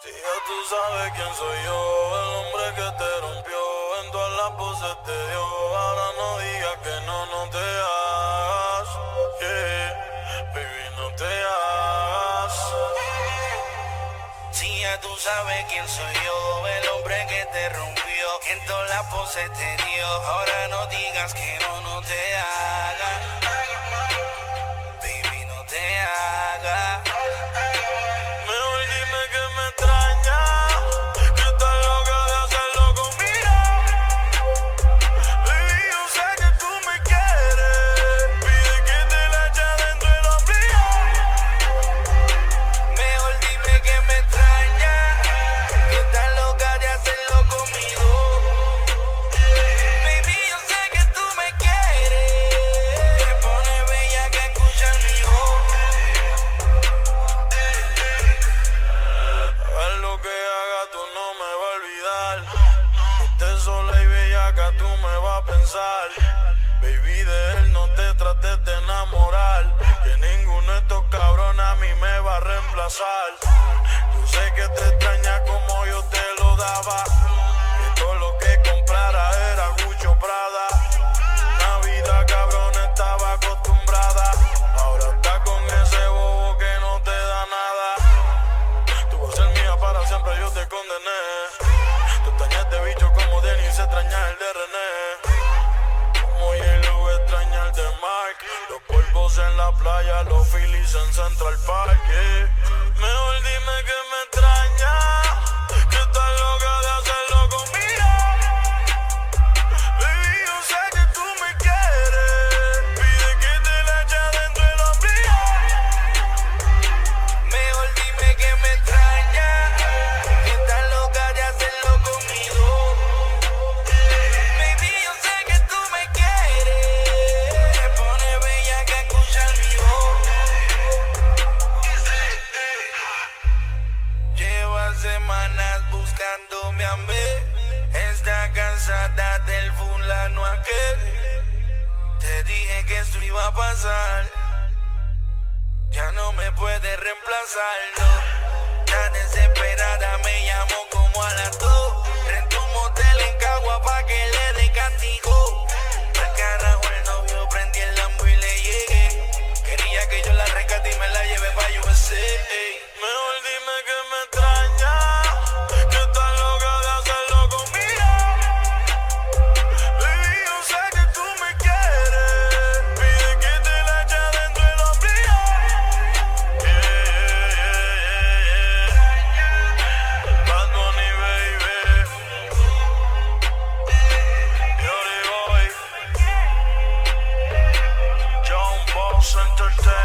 Si ya tú sabes quién soy yo, el hombre que te rompió, en todas las poses te dio. Ahora no digas que no te hagas, yeah, baby, no te hagas. Si ya tú sabes quién soy yo, el hombre que te rompió, en todas las poses te dio. Ahora no digas que no te hagas, baby, no te hagas. Mejor dime que me extrañas, que estás loca de hacerlo conmigo. Baby, yo sé que tú me quieres, pide que te la eche dentro del ombligo. Mejor dime que me extrañas, que estás loca de hacerlo conmigo. Baby, yo sé que tú me quieres, te pone bella que escuchar mi voz. Haz lo que haga, tú no me vas a olvidar. Estés sola y bellaca, tú me vas a pensar. Baby, de él no te trates de enamorar, que ninguno de estos cabrones a mí me va a reemplazar. Yo sé que te extraña como yo te lo daba, que todo lo que comprara era Gucci o Prada. Una vida cabrón estaba acostumbrada, ahora está con ese bobo que no te da nada. Tú vas a ser mía para siempre, yo te condené. Tú extrañas de bicho como Denis extraña el de René. Como Hielo extraña el de Mike. Los polvos en la playa, los Phillies en Central Park, yeah. Mejor dime que me extrañas, que estás loca de hacerlo conmigo. Baby, yo sé que tú me quieres, pide que te la eche dentro del ombligo. Mejor dime que me extrañas, que estás loca de hacerlo conmigo. Baby, yo sé que tú me quieres, te pone bella que escuchar mi voz. Lleva semanas buscándome a mí, está cansada del fulano aquel. Te dije que esto iba a pasar, ya no me puede reemplazar, no. Está desesperada, me llamó como a las 2. Rentó un motel en Cagua pa' que le dé castigo. Al carajo el novio, prendí el Lambo y le llegué. Quería que yo la rescate y me la lleve pa' USA. Mejor dime que me extrañas, que estás loca de hacerlo conmigo. Baby, yo sé que tú me quieres, pide que te la eche dentro del ombligo. Bad Bunny, baby. Yori Boy, John Boss Entertainment.